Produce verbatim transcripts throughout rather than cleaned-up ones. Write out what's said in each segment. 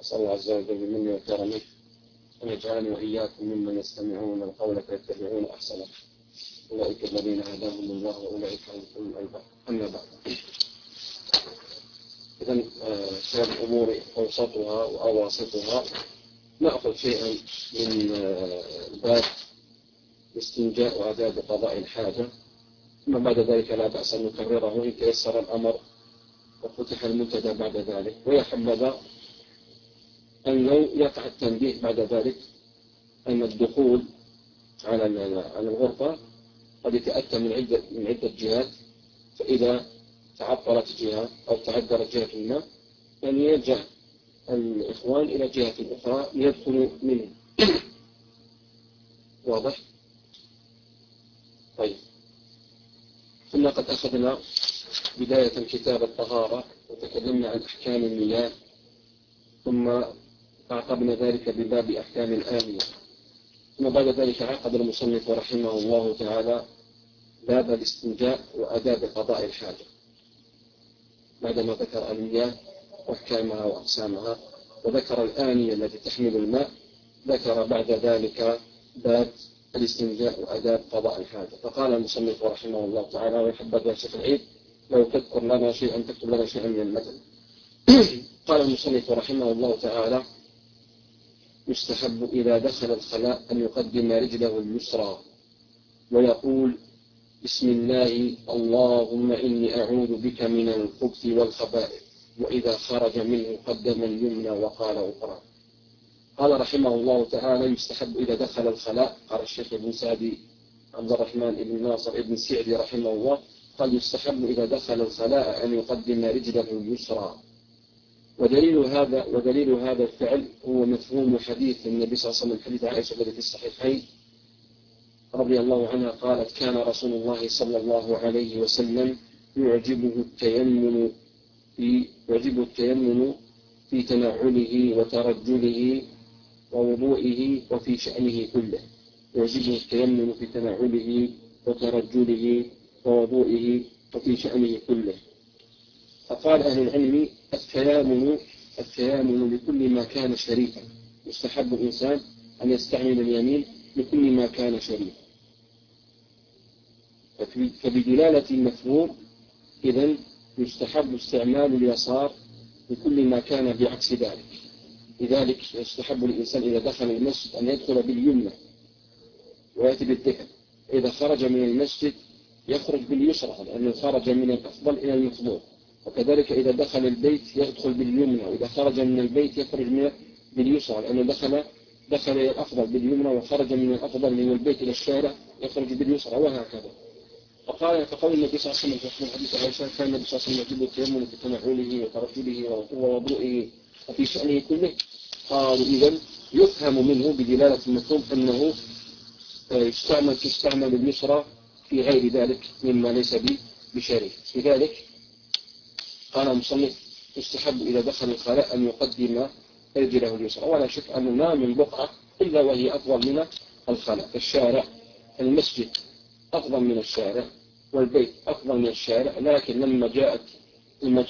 أسأل الله عز وجل بمنه وكرمه أن يجعلني وإياكم ممن يستمعون القول فيتبعون أحسنه، أولئك الذين هداهم الله وأولئك هم الألباب. أما بعد، إذن شر الأمور أوسطها وأواسطها. نأخذ شيئا من باب الاستنجاء وآداب قضاء الحاجة، ثم بعد ذلك لا بأس أن نكرره إن تيسر الأمر وفتح المنتدى بعد ذلك. ويحبذ أن لو يقع التنبيه بعد ذلك أن الدخول على الغرفة قد يتأتى من عدة من عدة جهات، فإذا تعطلت جهة أو تعذرت جهة ما أن يرجع الإخوان إلى جهة أخرى ليدخلوا منه. واضح؟ طيب، كنا قد أخذنا بداية كتاب الطهارة وتكلمنا عن أحكام المياه، ثم عقبنا ذلك بباب أحكام الآنية، ثم بعد ذلك عقد المصنف رحمه الله تعالى باب الاستنجاء وآداب قضاء الحاجة، بعدما ذكر المياه وأحكامها وأقسامها وذكر الآنية التي تحمل الماء، ذكر بعد ذلك باب الاستنجاء وآداب قضاء الحاجة. فقال المصنف رحمه الله تعالى: ويحبذ يا شيخ العيد لو تذكر لنا شيئا تكتب لنا شيئا من المثل. قال المصنف رحمه الله تعالى: يستحب إذا دخل الخلاء أن يقدم رجله اليسرى ويقول: بسم الله اللهم إني أعوذ بك من الخبث والخبائث، وإذا خرج منه قدم اليمنى وقال أخرى. قال رحمه الله تعالى: يستحب إذا دخل الخلاء. قال الشيخ ابن سعدي عبد الرحمن بن ناصر ابن سعدي رحمه الله قال: يستحب إذا دخل الخلاء أن يقدم رجله اليسرى. ودليل هذا ودليل هذا الفعل هو مفهوم حديث النبي صلى الله عليه وسلم، حديث عائشة الذي في الصحيحين رضي الله عنها قالت: كان رسول الله صلى الله عليه وسلم يعجبه التيمم في يعجبه التيمم في تنعله وترجله ووضوئه وفي شأنه كله. يعجبه التيمم في تنعله وترجله ووضوئه وفي شأنه كله. فقال أهل العلم: التيامن التيامن لكل ما كان شريفا. يستحب الإنسان أن يستعمل اليمين لكل ما كان شريفا. فبدلالة المفهوم إذن يستحب استعمال اليسار لكل ما كان بعكس ذلك. لذلك يستحب الإنسان إذا دخل المسجد أن يدخل باليمنى ويأتي بالذكر، إذا خرج من المسجد يخرج باليسرى لأنه خرج من الأفضل إلى المفضول. وكذلك إذا دخل البيت يدخل باليمنى، وإذا خرج من البيت يخرج من باليسرى لأنه دخل دخل إلى الأفضل باليمنى، وخرج من الأفضل من البيت إلى الشارع يخرج باليسرى، وهكذا. فقال فقول النبي صلى الله عليه وسلم في حديث عائشة: كان النبي صلى الله عليه وسلم يجب التيمم في تنعله وترجله ووضوئه وفي شأنه كله. قالوا: إذن يفهم منه بدلالة المفهوم أنه يستعمل تستعمل اليسرى في غير ذلك مما ليس بشريف. لذلك قال المصنف: يستحب إذا دخل الخلاء أن يقدم رجله اليسرى. ولا شك أن ما من بقعة إلا وهي أفضل من الخلاء. الشارع المسجد أفضل من الشارع والبيت أفضل من الشارع، لكن لما جاءت لما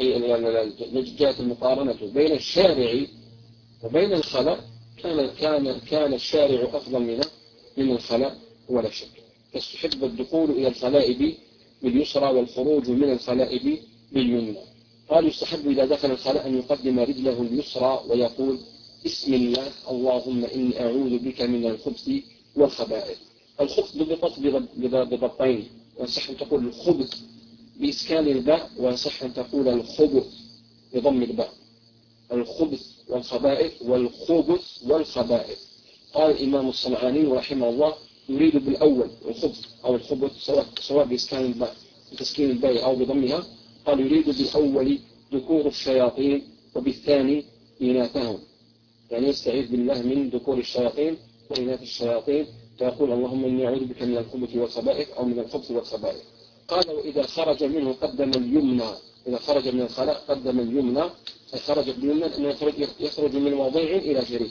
جاءت المقارنة بين الشارع وبين الخلاء كان كان كان الشارع أفضل من من الخلاء ولا شك. فاستحب الدخول إلى الخلاء باليسرى والخروج من الخلاء باليمنى. قال: يستحب إذا دخل الخلاء أن يقدم رجله اليسرى ويقول: بسم الله اللهم إني أعوذ بك من الخبث والخبائث. الخبث ضبط بضبطين، وصح أن تقول الخبث بإسكان الباء، وصح أن تقول الخبث بضم الباء. الخبث والخبائث والخبث والخبائث. قال الإمام الصنعاني رحمه الله: يريد بالأول الخبث أو الخبث سواء سواء بإسكان الباء بتسكين الباء أو بضمها. قال: يريد بالأول ذكور الشياطين وبالثاني إناثهم، يعني يستعيذ بالله من ذكور الشياطين وإناث الشياطين، فيقول: اللهم إني أعوذ بك من الخبث والخبائث أو من الخبث والخبائث. قال: وإذا خرج منه قدم اليمنى. إذا خرج من الخلاء قدم اليمنى، خرج باليمنى أنه يخرج, يخرج من وضيع إلى شريف.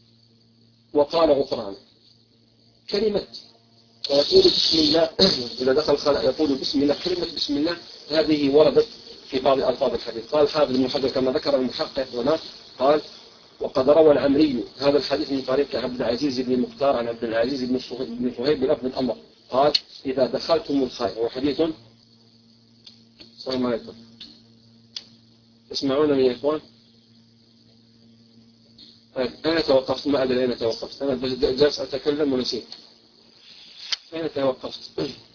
وقال غفران كلمة ويقول بسم الله. إذا دخل الخلاء يقول بسم الله. كلمة بسم الله هذه وردت في بعض ألفاظ الحديث. قال حافظ بن حجر كما ذكر المحقق هنا، قال: وقد روى العمري هذا الحديث من طريق عبد العزيز بن مختار عن عبد العزيز بن صهيب بلفظ الأمر قال إذا دخلتم الخلاء. وحديث السلام عليكم اسمعونني يا إخوان. أنا توقفت ما أدري أين توقفت. أنا جالس أتكلم ونسيت أين توقفت.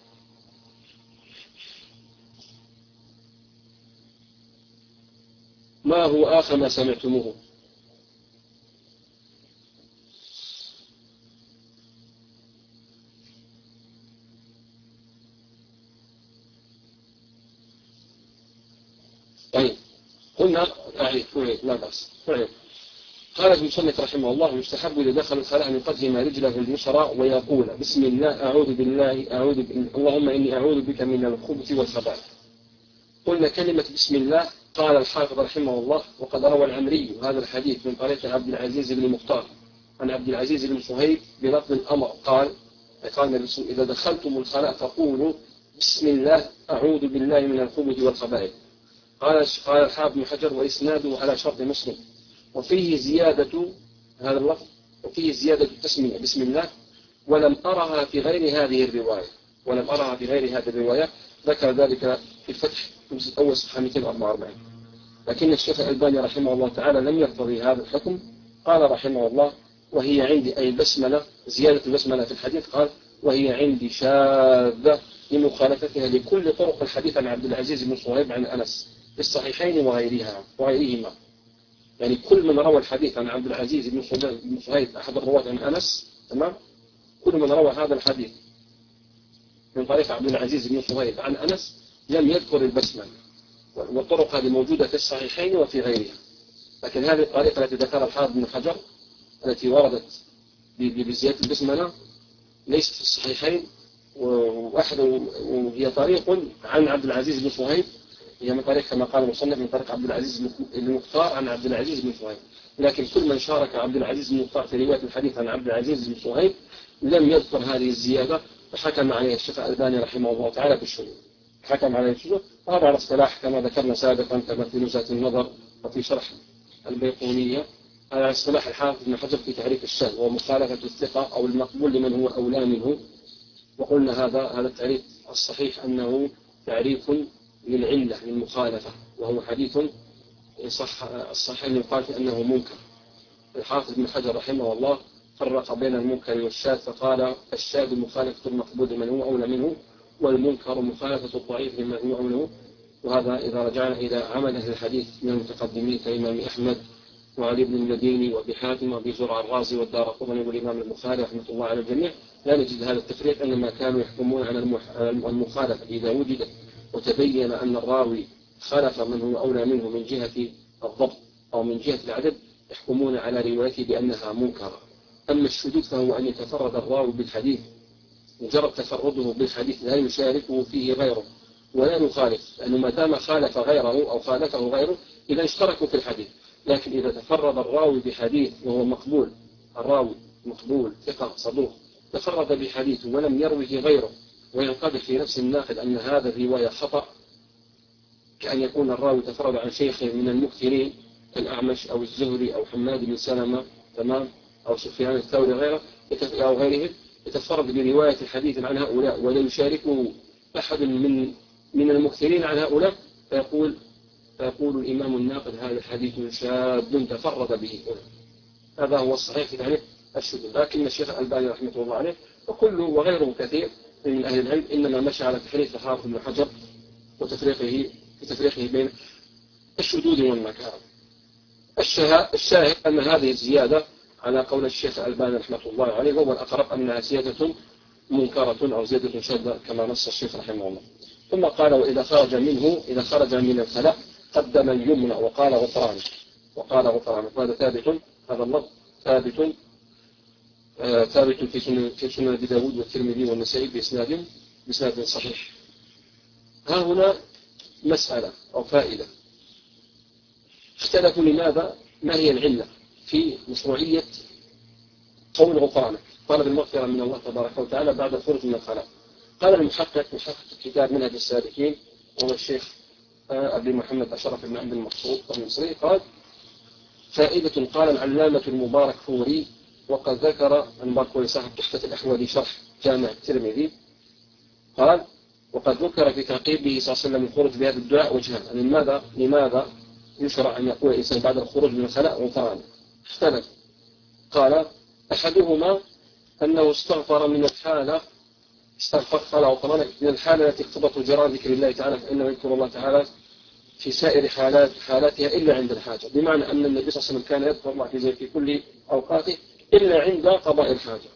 ما هو آخر ما سمعتموه؟ طيب قلنا أعيد لا بأس. طيب قال المصنف رحمه الله يستحب إذا دخل الخلاء أن يقدم رجله اليسرى ويقول بسم الله أعوذ بالله أعوذ ب... اللهم إني أعوذ بك من الخبث والخبائث. قلنا كلمة بسم الله قال الحافظ رحمه الله وقد روى العمري هذا الحديث من طريق عبد العزيز بن مختار عن عبد العزيز بن صهيب بلفظ الأمر قال قال إذا دخلتم الخلاء فقولوا بسم الله أعوذ بالله من الخبث والخبائث. قال قال الحافظ بن حجر وإسناده على شرط مسلم وفيه زيادة هذا اللفظ وفيه زيادة التسمية بسم الله ولم أرها في غير هذه الرواية ولم أرها في غير هذه الرواية. ذكر ذلك في الفتح في أول صفحة مئتين وأربعة وأربعين. لكن الشيخ الألباني رحمه الله تعالى لم يقتضي هذا الحكم. قال رحمه الله وهي عندي أي البسملة زيادة البسملة في الحديث قال وهي عندي شاذة لمخالفتها لكل طرق الحديث عن عبد العزيز بن صهيب عن أنس في الصحيحين وغيرها وغيرهما. يعني كل من روى الحديث عن عبد العزيز بن صهيب أحد الرواة عن أنس تمام كل من روى هذا الحديث من طريق عبد العزيز بن صهيب عن أنس لم يذكر البسملة والطرق هذه موجودة في الصحيحين وفي غيرها. لكن هذه الطريقة التي ذكرها الحافظ بن حجر التي وردت بزيادة البسملة ليست في الصحيحين وأحد وهي طريق عن عبد العزيز بن صهيب هي من طريق كما قال المصنف من طريق عبد العزيز بن مختار عن عبد العزيز بن صهيب. لكن كل من شارك عبد العزيز بن مختار في رواية الحديث عن عبد العزيز بن صهيب لم يذكر هذه الزيادة فحكم عليه الشيخ الألباني رحمه الله تعالى بالشذوذ. حكم عليه الشذوذ وهذا على اصطلاح كما ذكرنا سابقا كما في نزهة النظر وفي شرح البيقونية على اصطلاح الحافظ بن حجر في تعريف الشاذ ومخالفة الثقة أو المقبول لمن هو أولى منه. وقلنا هذا هذا التعريف الصحيح أنه تعريف للعلة للمخالفة وهو حديث صح الصحيح يقال أنه منكر. الحافظ بن حجر رحمه الله فرق بين المنكر والشاذ فقال الشاذ مخالفة المقبول لمن هو أولى منه والمنكر مخالفة الضعيف لمن هو أولى منه. وهذا إذا رجعنا إلى عمل أهل الحديث من المتقدمين كإمام أحمد وعلي بن المديني وأبي حاتم وأبي زرع الرازي والدارقطني والإمام البخاري رحمة الله على الجميع لا نجد هذا التفريق إنما كانوا يحكمون على المخالفة إذا وجدت وتبين أن الراوي خالف من هو أولى منه من جهة الضبط أو من جهة العدد يحكمون على روايته بأنها منكرة. أما الشذوذ فهو أن يتفرد الراوي بالحديث مجرد تفرده بالحديث لا يشاركه فيه غيره ولا يخالف لأنه ما دام خالف غيره أو خالفه غيره إذا اشتركوا في الحديث. لكن إذا تفرد الراوي بحديث وهو مقبول الراوي مقبول ثقة صدوق تفرد بحديث ولم يروه غيره وينقدح في نفس الناقد أن هذا الرواية خطأ كأن يكون الراوي تفرد عن شيخ من المكثرين كالأعمش أو الزهري أو حماد بن سلمة تمام أو سفيان الثوري غيره أو غيرهم يتفرد برواية الحديث عن هؤلاء ولا يشاركه أحد من من المكثرين عن هؤلاء فيقول فيقول الإمام الناقد هذا حديث شاذ تفرد به. هذا هو الصحيح في تعريف الشذوذ. لكن الشيخ الألباني رحمه الله عليه وكله وغيره كثير من أهل العلم إنما مشى على تحريف الحافظ بن حجر وتفريقه في تفريقه بين الشذوذ والمكارم. الشاهد أن هذه الزيادة على قول الشيخ الألباني رحمه الله عليه هو الأقرب أنها زيادة منكرة أو زيادة شاذة كما نص الشيخ رحمه الله. ثم قال وإذا خرج منه إذا خرج من الخلاء قدم اليمنى وقال غفران وقال غفران. هذا ثابت هذا اللفظ ثابت آه ثابت في سنن في سنن أبي داود والترمذي والنسائي بإسناد بإسناد صحيح. ها هنا مسألة أو فائدة اختلفوا لماذا ما هي العلة في مشروعية قول غفرانك طلب المغفرة من الله تبارك وتعالى بعد الخروج من الخلاء. قال المحقق محقق كتاب منهج السالكين وهو الشيخ أبي محمد أشرف بن عبد المقصود المصري قال فائدة. قال العلامة المبارك فوري وقد ذكر المبارك فوري صاحب تحفة الأحوال شرح جامع الترمذي، قال وقد ذكر في تعقيبه صلى الله عليه وسلم الخروج بهذا الدعاء وجهان. يعني لماذا لماذا يشرع أن يقول الإنسان بعد الخروج من الخلاء غفران؟ اختلف. قال أحدهما أنه استغفر من الحالة استغفر قال غفران من الحالة التي اقتضت جرى ذكر الله تعالى، فإنه يذكر الله تعالى في سائر حالات حالاتها إلا عند الحاجة، بمعنى أن النبي صلى الله عليه وسلم كان يذكر الله في, في كل أوقاته إلا عند قضاء الحاجة.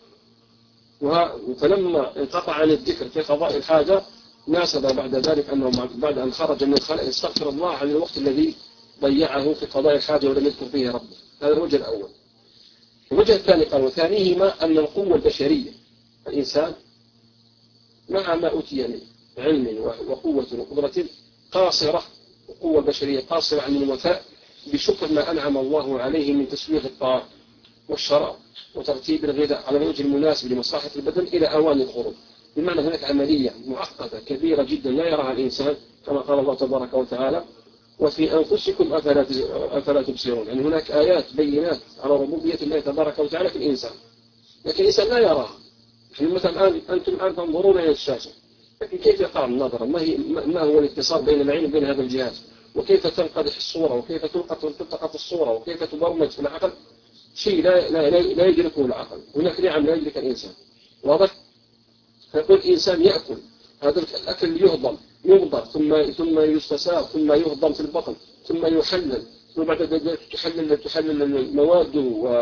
فلما انقطع عن الذكر في قضاء الحاجة ناسب بعد ذلك أنه بعد أن خرج من الخلاء استغفر الله عن الوقت الذي ضيعه في قضاء الحاجة ولم يذكر فيه ربه. هذا الوجه الأول. الوجه الثاني قال وثانيهما أن القوة البشرية الإنسان مع ما أوتي من علم وقوة وقدرة قاصرة، القوة البشرية قاصرة عن الوفاء بشكر ما أنعم الله عليه من تسويغ الطعام والشراب وترتيب الغذاء على الوجه المناسب لمصلحة البدن إلى أوان الخروج. بمعنى هناك عملية معقدة كبيرة جدا لا يراها الإنسان، كما قال الله تبارك وتعالى وفي أنفسكم أفلا تبصرون. يعني هناك آيات بينات على ربوبية الله تبارك وتعالى في الإنسان، لكن الإنسان لا يراها. يعني مثلا الآن أنتم الآن تنظرون إلى الشاشة، لكن كيف يقع النظر؟ ما, هي ما هو الاتصال بين العين وبين هذا الجهاز؟ وكيف تنقدح الصورة؟ وكيف تلتقط الصورة؟ وكيف تبرمج في العقل؟ شيء لا, لا, لا, لا يدركه العقل. هناك نعم لا يدرك الإنسان. واضح؟ فيقول الإنسان يأكل، هذا الأكل يهضم يهضم ثم ثم يستساغ ثم يهضم في البطن ثم يحلل، ثم بعد ذلك تحلل تحلل مواده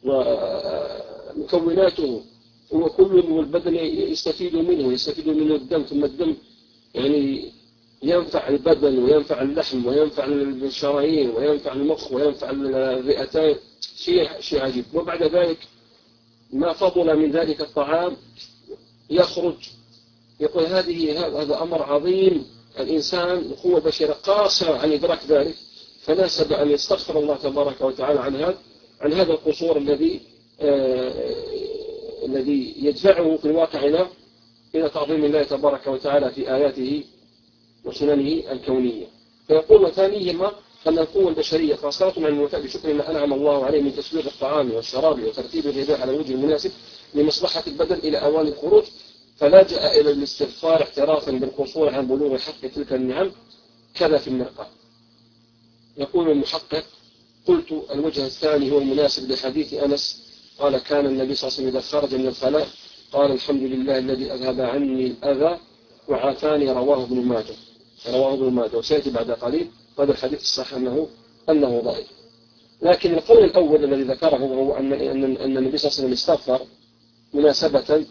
ومكوناته وكل البدن يستفيد منه يستفيد منه الدم، ثم الدم يعني ينفع البدن وينفع اللحم وينفع الشرايين وينفع المخ وينفع الرئتين، شيء شيء عجيب. وبعد ذلك ما فضل من ذلك الطعام يخرج. يقول هذه هذا أمر عظيم، الإنسان قوة بشرة قاصرة عن إدراك ذلك، فناسب أن يستغفر الله تبارك وتعالى عن هذا عن هذا القصور الذي آه الذي يدفعه في الواقع إلى إلى تعظيم الله تبارك وتعالى في آياته وسننه الكونية. فيقول وثانيهما أن القوة البشرية قاصرة عن الوفاء بشكر ما أنعم الله عليه من تسويغ الطعام والشراب وترتيب الغذاء على الوجه المناسب لمصلحة البدن إلى أوان الخروج، فلجأ إلى الاستغفار اعترافا بالقصور عن بلوغ حق تلك النعم كذا في المرقى. يقول المحقق قلت الوجه الثاني هو المناسب لحديث أنس قال كان النبي صلى الله عليه وسلم إذا خرج من الخلاء قال الحمد لله الذي أذهب عني الأذى وعافاني، رواه ابن ماجه رواه ابن ماجه وسيأتي بعد قليل. هذا الحديث الصحيح أنه أنه ضعيف. لكن القول الأول الذي ذكره هو أن أن النبي صلى الله عليه وسلم استغفر مناسبة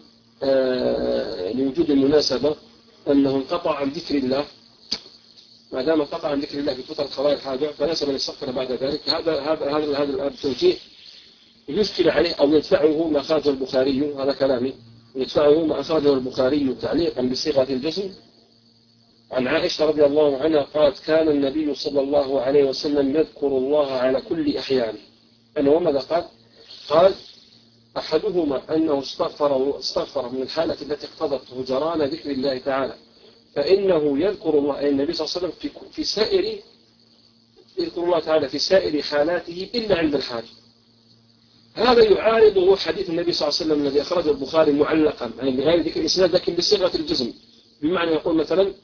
آه لوجود المناسبة أنه انقطع عن ذكر الله، ما دام انقطع عن ذكر الله في فترة قضاء الحاجة فناسب أن يستغفر بعد ذلك. هذا هذا هذا هذا التوجيه يشكل عليه أو يدفعه ما أخرجه البخاري، هذا كلامي، يدفعه ما أخرجه البخاري تعليقا بصيغة الجزم عن عائشة رضي الله عنها قالت كان النبي صلى الله عليه وسلم يذكر الله على كل أحيانه. أنه وماذا قال؟ قال أحدهما أنه استغفر, استغفر من الحالة التي اقتضت هجران ذكر الله تعالى، فإنه يذكر الله أي النبي صلى الله عليه وسلم في, في سائر يذكر الله تعالى في سائر حالاته إلا عند الحاجة. هذا يعارضه حديث النبي صلى الله عليه وسلم الذي أخرجه البخاري معلقا يعني بغير ذكر الإسناد لكن بصيغة الجزم، بمعنى يقول مثلا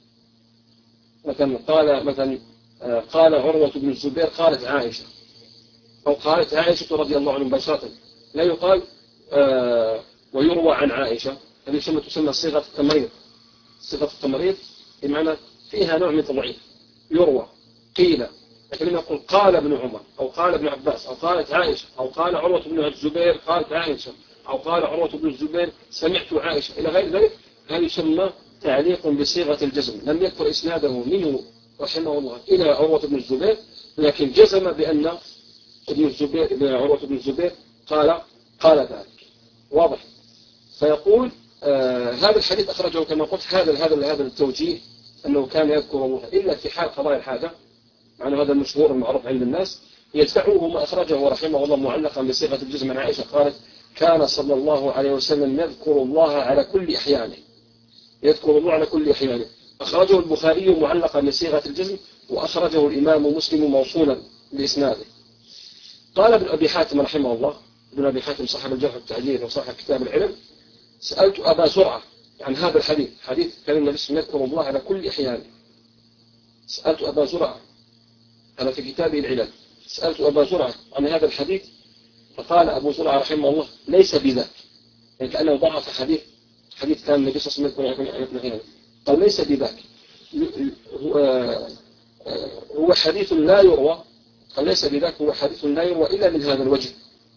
مثلا قال مثلا قال عروة بن الزبير قالت عائشة، أو قالت عائشة رضي الله عنها مباشرة، لا يقال آه ويروى عن عائشة. هذه تسمى تسمى صيغة التمريض. صيغة التمريض بمعنى فيها نوع من التضعيف، يروى قيل، لكن لما يقول قال ابن عمر أو قال ابن عباس أو قالت عائشة أو قال عروة بن الزبير قالت عائشة أو قال عروة بن الزبير سمعت عائشة إلى غير ذلك، هذا يسمى تعليق بصيغة الجزم، لم يذكر إسناده منه رحمه الله إلى عروة بن الزبير، لكن جزم بأن ابن الزبير ابن عروة بن الزبير قال قال ذلك. واضح؟ فيقول آه هذا الحديث أخرجه كما قلت هذا هذا هذا التوجيه أنه كان يذكر الله إلا في حال قضاء الحاجة، معنى هذا المشهور المعروف عند الناس، يدفعه ما أخرجه رحمه الله معلقا بصيغة الجزم عن عائشة قالت كان صلى الله عليه وسلم يذكر الله على كل أحيانه، يذكر الله على كل أحيانه. أخرجه البخاري معلقا بصيغة الجزم، وأخرجه الإمام مسلم موصولا بإسناده. قال ابن أبي حاتم رحمه الله، ابن أبي حاتم صاحب الجرح والتعديل وصاحب كتاب العلم، سألت أبا زرعة عن هذا الحديث، حديث كان النبي صلى الله عليه وسلم يذكر الله على كل أحيان. سألت أبا زرعة، هذا في كتابه العلل، سألت أبا زرعة عن هذا الحديث، فقال أبو زرعة رحمه الله ليس بذاك، يعني كأنه ضعف حديث حديث كان النبي صلى الله عليه وسلم يذكر أحيانا، قال ليس بذاك، هو هو حديث لا يروى، قال ليس بذاك، هو حديث لا يروى إلا من هذا الوجه،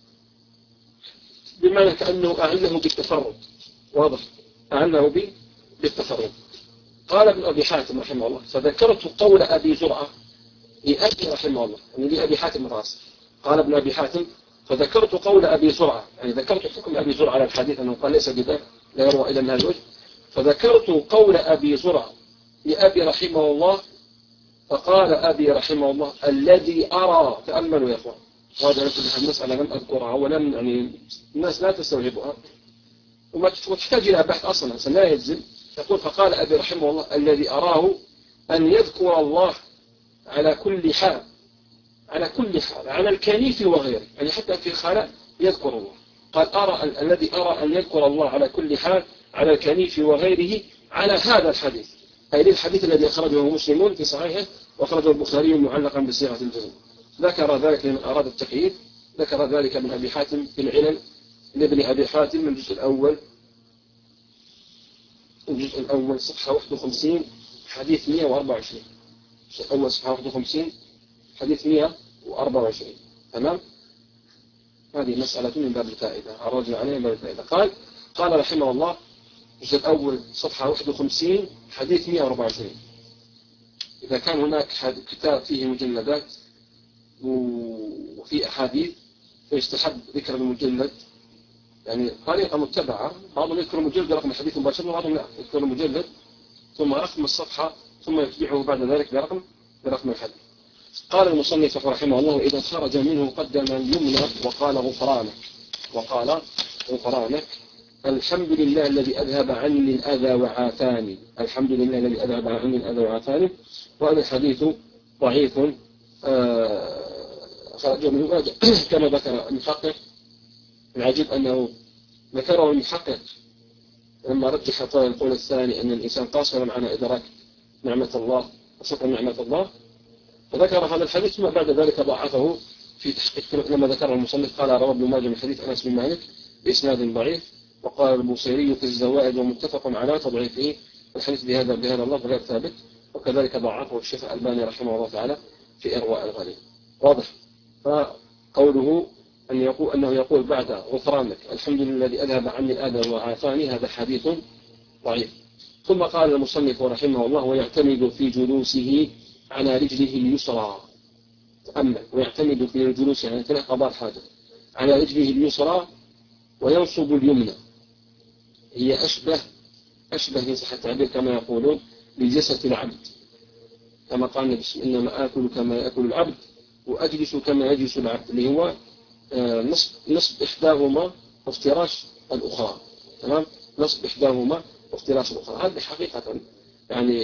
بمعنى كأنه أعله بالتفرد، واضح، أعله بالتفرد. قال ابن أبي حاتم رحمه الله فذكرت قول أبي زرعة لأبي رحمه الله، يعني لأبي حاتم الراسي. قال ابن أبي حاتم فذكرت قول أبي زرعة، يعني ذكرت حكم أبي زرعة على الحديث أنه قال ليس بذاك لا يروى إلا من هذا الوجه، فذكرت قول أبي زرعة لأبي رحمه الله، فقال أبي رحمه الله الذي أرى، تأملوا يا أخوان، وهذا لكم المسألة لم أذكرها ولم يعني الناس لا تستوعبها وما تحتاج إلى بحث أصلا، أصلا لا يجزم. يقول فقال أبي رحمه الله الذي أراه أن يذكر الله على كل حال، على كل حال، على الكنيف وغيره، يعني حتى في الخلاء يذكر الله. قال أرى ال الذي أرى أن يذكر الله على كل حال على الكنيف وغيره على هذا الحديث، أي للحديث الذي أخرجه مسلمون في صحيحه وأخرجه البخاري معلقا بصيغة الجزم. ذكر ذلك لمن أراد التقييد، ذكر ذلك من أبي حاتم في العلل لابن أبي حاتم من الجزء الأول، الجزء الأول صفحة واحد وخمسين حديث مئة وأربعة وعشرين، الجزء الأول صفحة واحد وخمسين حديث مئة وأربعة وعشرين. تمام؟ هذه مسألة من باب الفائدة، عرضنا عليها من باب الفائدة. قال قال رحمه الله الجزء الأول صفحة واحد وخمسين حديث مئة وأربعة وعشرين. إذا كان هناك كتاب فيه مجلدات وفي أحاديث فيستحب ذكر المجلد، يعني طريقة متبعة، بعضهم يذكر المجلد رقم الحديث مباشرة وبعضهم لا، يذكر المجلد ثم رقم الصفحة ثم يتبعه بعد ذلك برقم برقم الحديث. قال المصنف رحمه الله إذا خرج منه قدم اليمنى وقال غفرانك، وقال غفرانك الحمد لله الذي أذهب عني الأذى وعافاني، الحمد لله الذي أذهب عني الأذى وعافاني. وهذا الحديث ضعيف خرجه من ماجه كما ذكر المحقق. العجيب أنه ذكره المحقق لما رجح القول الثاني أن الإنسان قاصر على إدراك نعمة الله وشكر نعمة الله، فذكر هذا الحديث ثم بعد ذلك ضعفه في تحقيق لما ذكره المصنف. قال رواه ابن ماجه من حديث أنس بن مالك بإسناد ضعيف، وقال البوصيري في الزوائد ومتفق على تضعيفه الحديث بهذا بهذا اللفظ غير ثابت، وكذلك ضعفه الشيخ الألباني رحمه الله تعالى في إرواء الغليل. واضح؟ فقوله أن يقول أنه يقول بعد غفرانك الحمد لله الذي أذهب عني الأذى وعافاني هذا حديث ضعيف. ثم قال المصنف رحمه الله ويعتمد في جلوسه على رجله اليسرى، تأمل، ويعتمد في الجلوس يعني ثلاث قضاء حاجة على رجله اليسرى وينصب اليمنى، هي أشبه أشبه يصح التعبير كما يقولون بجسد العبد، كما قال النبي إنما آكل كما يأكل العبد وأجلس كما يجلس العبد، اللي هو نصب نصب إحداهما وافتراش الأخرى. تمام؟ نصب إحداهما وافتراش الأخرى. هذا حقيقة يعني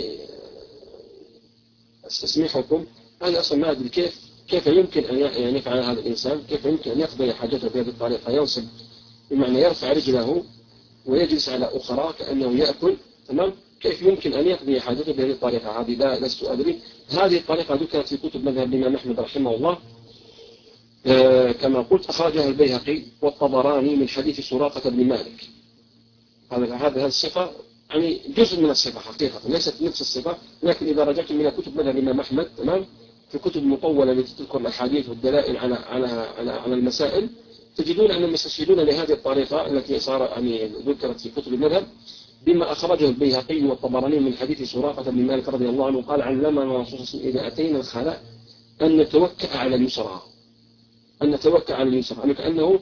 استسمحكم، أنا أصلا ما أدري كيف كيف يمكن أن يفعل هذا الإنسان، كيف يمكن أن يقضي حاجته بهذه الطريقة، ينصب بمعنى يرفع رجله ويجلس على أخرى كأنه يأكل. تمام؟ كيف يمكن أن يقضي حاجته بهذه الطريقة؟ هذه لا لست أدري. هذه الطريقة ذكرت في كتب مذهب الإمام أحمد رحمه الله، آه كما قلت أخرجها البيهقي والطبراني من حديث سراقة بن مالك. هذا هذا الصفة يعني جزء من الصفة حقيقة، ليست نفس الصفة، لكن إذا رجعتم إلى كتب مذهب الإمام أحمد، تمام، في كتب المطولة التي تذكر الأحاديث والدلائل على على على على المسائل، تجدون أن المستشهدون لهذه الطريقة التي صار يعني ذكرت في كتب المذهب بما أخرجه البيهقي والطبراني من حديث سراقة بن مالك رضي الله عنه قال علمنا الرسول صلى الله عليه وسلم إذا أتينا الخلاء أن نتوكأ على اليسرى، أن نتوكأ على اليسرى، يعني كأنه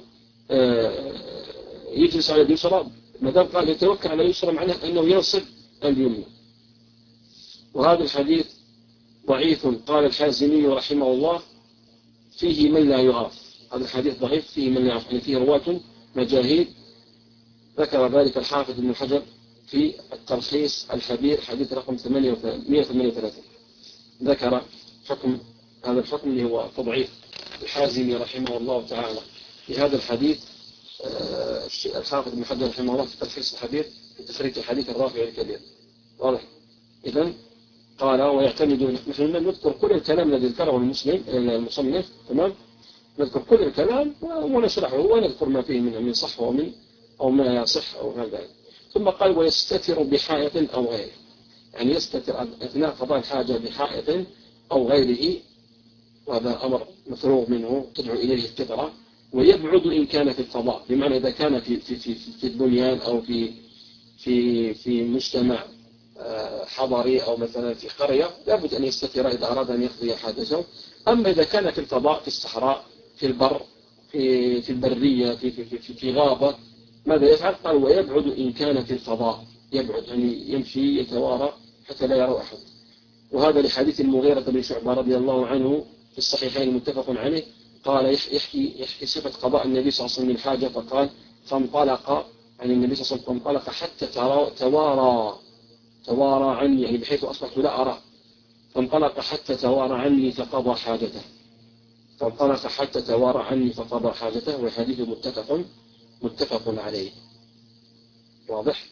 يجلس على اليسرى، ما دام قال يتوكأ على اليسرى معناه أنه ينصب اليمنى. وهذا الحديث ضعيف قال الحازمي رحمه الله فيه من لا يعرف، هذا الحديث ضعيف فيه من لا يعرف، يعني فيه رواة مجاهيل، ذكر ذلك الحافظ ابن حجر في التلخيص الحبير حديث رقم مئة وثمانية وثلاثين، ذكر حكم هذا الحكم اللي هو تضعيف الحازمي رحمه الله تعالى في هذا الحديث، الحافظ ابن حجر رحمه الله في تلخيص الحديث في تخريج الحديث الرافع الكبير. واضح؟ إذن قال ويعتمد، نحن نذكر كل الكلام الذي ذكره المسلم المصنف، تمام؟ نذكر كل الكلام ونشرحه ونذكر ما فيه من من صح ومن أو ما يصح أو هذا. ثم قال ويستتر بحائط أو غيره، يعني يستتر أثناء قضاء الحاجة بحائط أو غيره، وهذا أمر مفروغ منه تدعو إليه الفطرة. ويبعد إن كان في الفضاء، بمعنى إذا كان في في في في البنيان أو في في في مجتمع حضري أو مثلا في قرية لابد أن يستتر إذا أراد أن يقضي حاجته. أما إذا كان في الفضاء في الصحراء في البر في في البرية في في في, في غابة ماذا يفعل؟ قال ويبعد إن كان في الفضاء، يبعد يعني يمشي يتوارى حتى لا يرى أحد. وهذا لحديث المغيرة بن شعبة رضي الله عنه في الصحيحين متفق عليه، قال يحكي يحكي صفة قضاء النبي صلى الله عليه وسلم الحاجة، فقال فانطلق عن النبي صلى الله عليه وسلم فانطلق حتى توارى توارى عني، يعني بحيث أصبحت لا أرى، فانطلق حتى توارى عني فقضى حاجته، فانطلق حتى توارى عني فقضى حاجته. والحديث متفق متفق عليه. واضح؟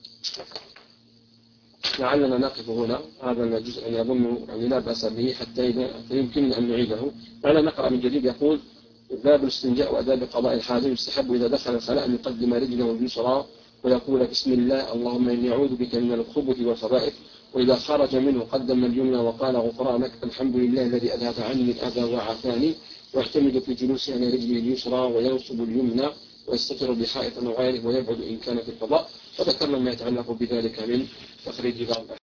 لعلنا نقف هنا، هذا الجزء أن يظن يعني لا بأس به حتى إذا يمكن أن نعيده. لعلنا نقرأ من جديد. يقول باب الاستنجاء وأداب قضاء الحاجة، يستحب إذا دخل الخلاء أن يقدم رجله اليسرى ويقول بسم الله اللهم إني أعوذ بك من الخبث والخبائث، وإذا خرج منه قدم اليمنى وقال غفرانك الحمد لله الذي أذهب عني الأذى وعافاني، ويعتمد في جلوسه على رجله اليسرى وينصب اليمنى ويستتر بحائط أو غيره ويبعد إن كان في الفضاء. وذكرنا ما يتعلق بذلك من تخريج بعض